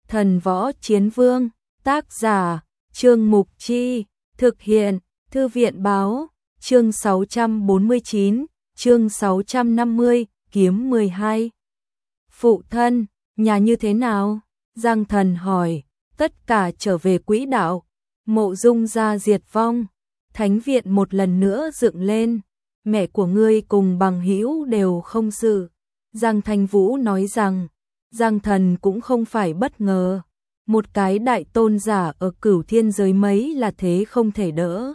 Thần Võ Chiến Vương, tác giả, Trương Mục Chi, thực hiện, Thư viện Báo, chương 649, chương 650, kiếm 12. Phụ thân, nhà như thế nào? Giang Thần hỏi, tất cả trở về quỹ đạo, Mộ Dung gia diệt vong, thánh viện một lần nữa dựng lên, mẹ của ngươi cùng bằng hữu đều không sự. Giang Thanh Vũ nói rằng, Giang Thần cũng không phải bất ngờ, một cái đại tôn giả ở Cửu Thiên giới mấy là thế không thể đỡ.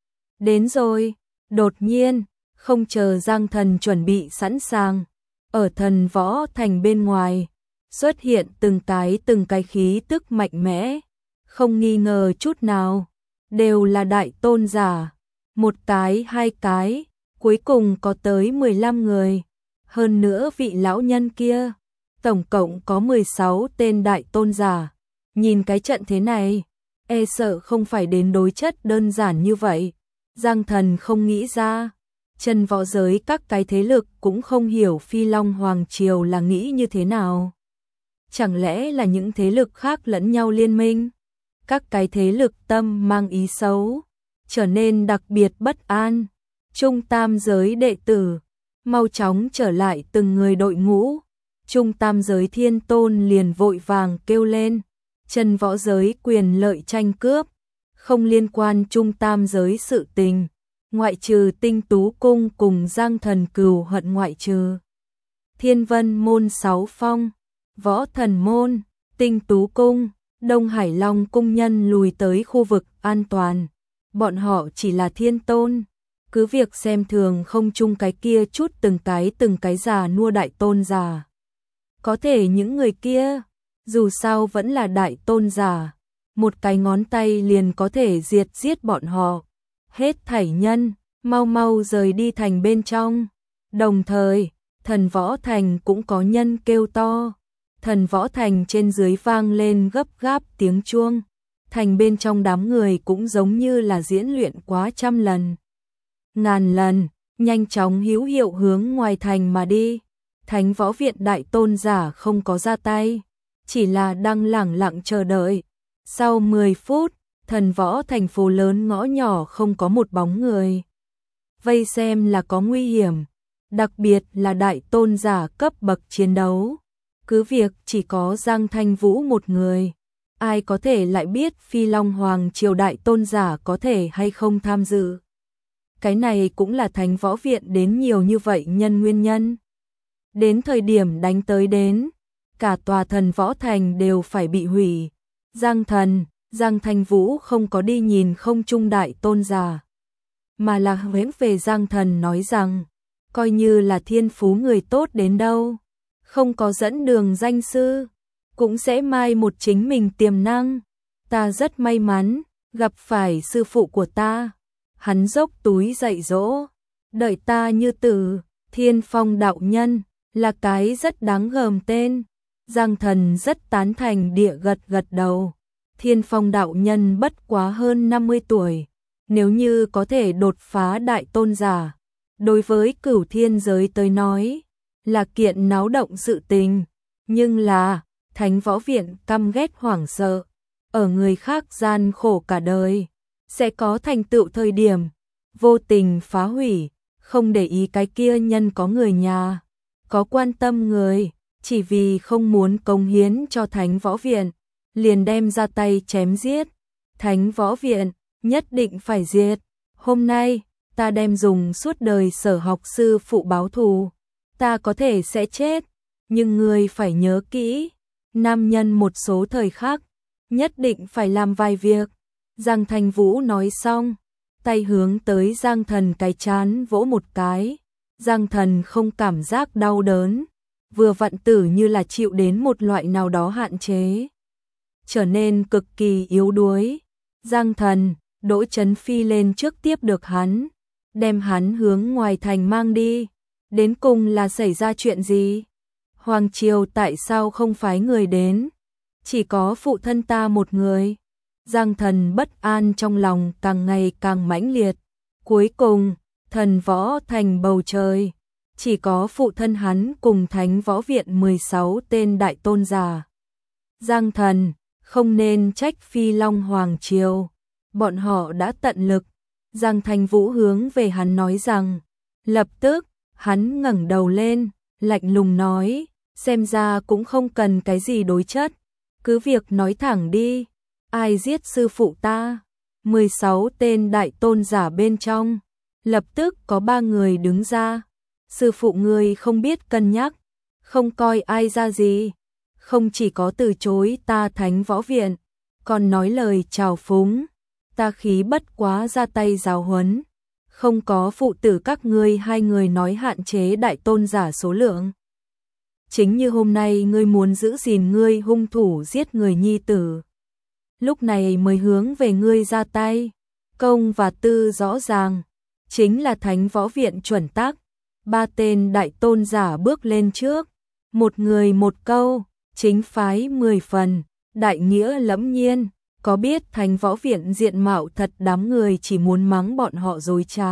Đến rồi, đột nhiên, không chờ Giang Thần chuẩn bị sẵn sàng, ở Thần Võ Thành bên ngoài, xuất hiện từng cái khí tức mạnh mẽ, không nghi ngờ chút nào, đều là đại tôn giả, một cái hai cái, cuối cùng có tới 15 người, hơn nữa vị lão nhân kia, tổng cộng có 16 tên đại tôn giả, nhìn cái trận thế này, e sợ không phải đến đối chất đơn giản như vậy. Giang Thần không nghĩ ra, chân võ giới các cái thế lực cũng không hiểu Phi Long Hoàng Triều là nghĩ như thế nào. Chẳng lẽ là những thế lực khác lẫn nhau liên minh? Các cái thế lực tâm mang ý xấu, trở nên đặc biệt bất an. Trung tam giới đệ tử, mau chóng trở lại từng người đội ngũ. Trung tam giới thiên tôn liền vội vàng kêu lên, chân võ giới quyền lợi tranh cướp, không liên quan trung tam giới sự tình, ngoại trừ Tinh Tú Cung cùng Giang Thần cừu hận, ngoại trừ Thiên Vân Môn 6 phong, Võ Thần Môn, Tinh Tú Cung, Đông Hải Long Cung nhân lùi tới khu vực an toàn, bọn họ chỉ là thiên tôn, cứ việc xem thường không chung cái kia chút từng cái già nua đại tôn già. Có thể những người kia, dù sao vẫn là đại tôn giả, một cái ngón tay liền có thể giết bọn họ. Hết thảy nhân, mau mau rời đi thành bên trong. Đồng thời, Thần Võ Thành cũng có nhân kêu to. Thần Võ Thành trên dưới vang lên gấp gáp tiếng chuông. Thành bên trong đám người cũng giống như là diễn luyện quá trăm lần, ngàn lần, nhanh chóng hữu hiệu hướng ngoài thành mà đi. Thánh Võ Viện đại tôn giả không có ra tay, chỉ là đang lẳng lặng chờ đợi. Sau 10 phút, Thần Võ thành phố lớn ngõ nhỏ không có một bóng người. Vây xem là có nguy hiểm, đặc biệt là đại tôn giả cấp bậc chiến đấu. Cứ việc chỉ có Giang Thanh Vũ một người, ai có thể lại biết Phi Long Hoàng Triều đại tôn giả có thể hay không tham dự. Cái này cũng là Thánh Võ Viện đến nhiều như vậy nhân nguyên nhân. Đến thời điểm đánh tới đến, cả tòa Thần Võ Thành đều phải bị hủy. Giang Thanh Vũ không có đi nhìn không trung đại tôn giả, mà là hướng về Giang Thần nói rằng, coi như là thiên phú người tốt đến đâu, không có dẫn đường danh sư, cũng sẽ mai một chính mình tiềm năng. Ta rất may mắn, gặp phải sư phụ của ta, hắn dốc túi dạy dỗ, đợi ta như Tử, Thiên Phong đạo nhân, là cái rất đáng gờm tên. Giang Thần rất tán thành địa gật đầu. Thiên Phong đạo nhân bất quá hơn 50 tuổi, nếu như có thể đột phá đại tôn giả, đối với Cửu Thiên giới tới nói, là kiện náo động sự tình, nhưng là Thánh Võ Viện căm ghét hoảng sợ, ở người khác gian khổ cả đời, sẽ có thành tựu thời điểm, vô tình phá hủy, không để ý cái kia nhân có người nhà, có quan tâm người, chỉ vì không muốn cống hiến cho Thánh Võ Viện, liền đem ra tay chém giết. Thánh Võ Viện nhất định phải diệt. Hôm nay, ta đem dùng suốt đời sở học sư phụ báo thù. Ta có thể sẽ chết, nhưng ngươi phải nhớ kỹ, nam nhân một số thời khắc, nhất định phải làm vài việc. Giang Thanh Vũ nói xong, tay hướng tới Giang Thần cái trán vỗ một cái. Giang Thần không cảm giác đau đớn, vừa vặn tử như là chịu đến một loại nào đó hạn chế, trở nên cực kỳ yếu đuối. Giang Thần, Đỗ Chấn Phi lên trước tiếp được hắn, đem hắn hướng ngoài thành mang đi. Đến cùng là xảy ra chuyện gì? Hoàng Triều tại sao không phái người đến? Chỉ có phụ thân ta một người. Giang Thần bất an trong lòng càng ngày càng mãnh liệt. Cuối cùng, Thần Võ Thành bầu trời, chỉ có phụ thân hắn cùng Thánh Võ Viện 16 tên đại tôn giả. Giang Thần, không nên trách Phi Long Hoàng Triều, bọn họ đã tận lực. Giang Thành Vũ hướng về hắn nói rằng, lập tức, hắn ngẩng đầu lên, lạnh lùng nói, xem ra cũng không cần cái gì đối chất, cứ việc nói thẳng đi, ai giết sư phụ ta? 16 tên đại tôn giả bên trong, lập tức có 3 người đứng ra, sư phụ ngươi không biết cân nhắc, không coi ai ra gì, không chỉ có từ chối ta Thánh Võ Viện, còn nói lời trào phúng, ta khí bất quá ra tay giáo huấn, không có phụ tử các ngươi 2 người nói hạn chế đại tôn giả số lượng. Chính như hôm nay ngươi muốn giữ gìn ngươi hung thủ giết người nhi tử, lúc này mới hướng về ngươi ra tay, công và tư rõ ràng, chính là Thánh Võ Viện chuẩn tắc. 3 tên đại tôn giả bước lên trước, một người một câu, chính phái 10 phần, đại nghĩa lẫm nhiên, có biết Thánh Võ Viện diện mạo thật đám người chỉ muốn mắng bọn họ dối trá.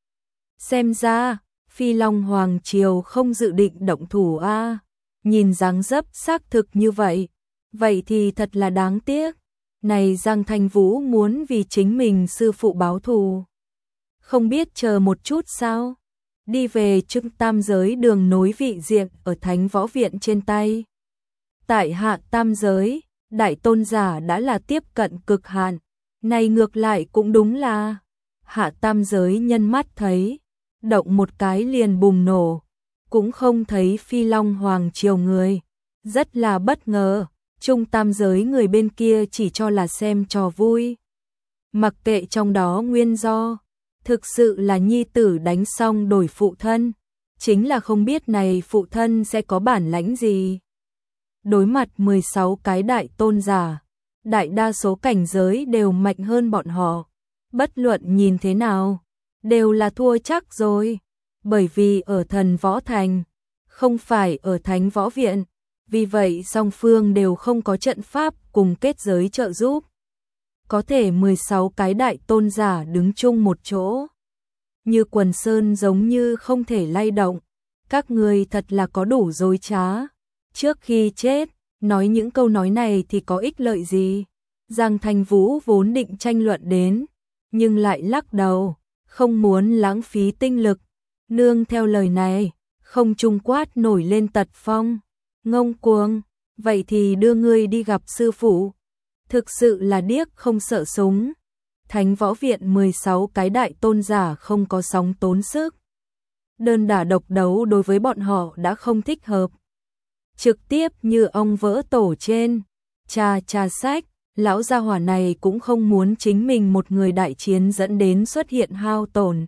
Xem ra, Phi Long Hoàng Triều không dự định động thủ a. Nhìn dáng dấp xác thực như vậy, vậy thì thật là đáng tiếc. Này Giang Thành Vũ muốn vì chính mình sư phụ báo thù, không biết chờ một chút sao? Đi về Trưng Tam Giới đường nối vị diện ở Thánh Võ Viện trên tay. Tại Hạ Tam Giới, đại tôn giả đã là tiếp cận cực hạn, này ngược lại cũng đúng là Hạ Tam Giới nhân mắt thấy, động một cái liền bùng nổ, cũng không thấy Phi Long Hoàng Triều người, rất là bất ngờ. Trung Tam Giới người bên kia chỉ cho là xem trò vui, mặc kệ trong đó nguyên do, thực sự là nhi tử đánh xong đổi phụ thân, chính là không biết này phụ thân sẽ có bản lãnh gì. Đối mặt 16 cái đại tôn giả, đại đa số cảnh giới đều mạnh hơn bọn họ, bất luận nhìn thế nào, đều là thua chắc rồi, bởi vì ở Thần Võ Thành, không phải ở Thánh Võ Viện. Vì vậy song phương đều không có trận pháp cùng kết giới trợ giúp. Có thể 16 cái đại tôn giả đứng chung một chỗ, như quần sơn giống như không thể lay động. Các người thật là có đủ dối trá. Trước khi chết, nói những câu nói này thì có ích lợi gì? Giang Thành Vũ vốn định tranh luận đến, nhưng lại lắc đầu, không muốn lãng phí tinh lực. Nương theo lời này, không trung quát nổi lên tật phong. Ngông cuồng, vậy thì đưa ngươi đi gặp sư phụ. Thực sự là điếc không sợ súng. Thánh Võ Viện 16 cái đại tôn giả không có sóng tốn sức. Đơn đả độc đấu đối với bọn họ đã không thích hợp. Trực tiếp như ông vỡ tổ trên. Cha sách, lão gia hỏa này cũng không muốn chính mình một người đại chiến dẫn đến xuất hiện hao tổn.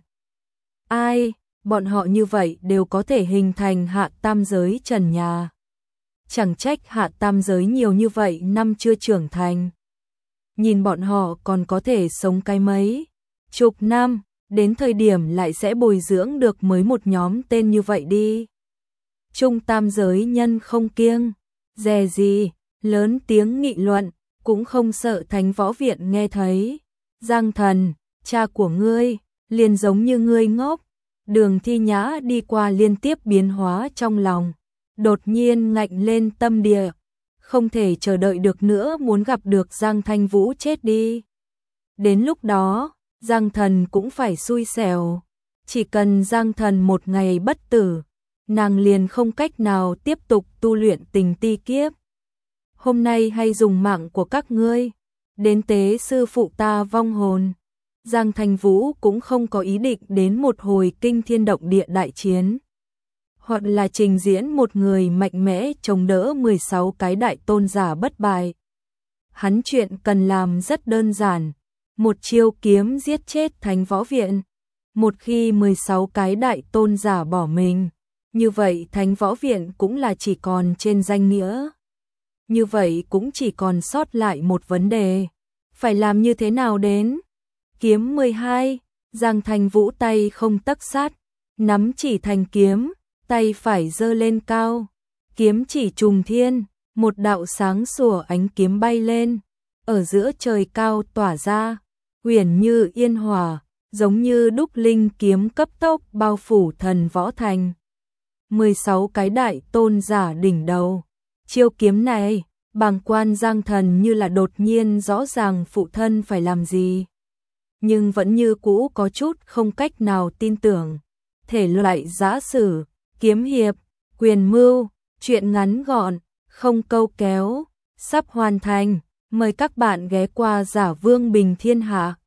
Ai, bọn họ như vậy đều có thể hình thành Hạ Tam Giới trần nhà. Chẳng trách Hạ Tam Giới nhiều như vậy năm chưa trưởng thành. Nhìn bọn họ còn có thể sống cái mấy chục năm, đến thời điểm lại sẽ bồi dưỡng được mới một nhóm tên như vậy đi. Trung Tam Giới nhân không kiêng dè gì, lớn tiếng nghị luận, cũng không sợ Thánh Võ Viện nghe thấy. Giang Thần, cha của ngươi, liền giống như ngươi ngốc. Đường Thi Nhã đi qua liên tiếp biến hóa trong lòng. Đột nhiên ngạnh lên tâm địa, không thể chờ đợi được nữa muốn gặp được Giang Thành Vũ chết đi. Đến lúc đó, Giang Thần cũng phải xui xẻo. Chỉ cần Giang Thần một ngày bất tử, nàng liền không cách nào tiếp tục tu luyện tình ti kiếp. Hôm nay hay dùng mạng của các ngươi, đến tế sư phụ ta vong hồn. Giang Thành Vũ cũng không có ý định đến một hồi kinh thiên động địa đại chiến, hoặc là trình diễn một người mạnh mẽ chống đỡ 16 cái đại tôn giả bất bại. Hắn chuyện cần làm rất đơn giản, một chiêu kiếm giết chết Thánh Võ Viện. Một khi 16 cái đại tôn giả bỏ mình, như vậy Thánh Võ Viện cũng là chỉ còn trên danh nghĩa. Như vậy cũng chỉ còn sót lại một vấn đề, phải làm như thế nào đến? Kiếm 12, Giang Thành Vũ tay không tấc sắt, nắm chỉ thành kiếm, tay phải giơ lên cao, kiếm chỉ trùng thiên, một đạo sáng sủa ánh kiếm bay lên, ở giữa trời cao tỏa ra, huyền như yên hòa, giống như đúc linh kiếm cấp tốc bao phủ Thần Võ Thành. 16 cái đại tôn giả đỉnh đầu, chiêu kiếm này Bàng quan Giang Thần như là đột nhiên rõ ràng phụ thân phải làm gì, nhưng vẫn như cũ có chút không cách nào tin tưởng. Thể loại giã sử, kiếm hiệp, quyền mưu, truyện ngắn gọn, không câu kéo, sắp hoàn thành. Mời các bạn ghé qua Giả Vương Bình Thiên Hạ.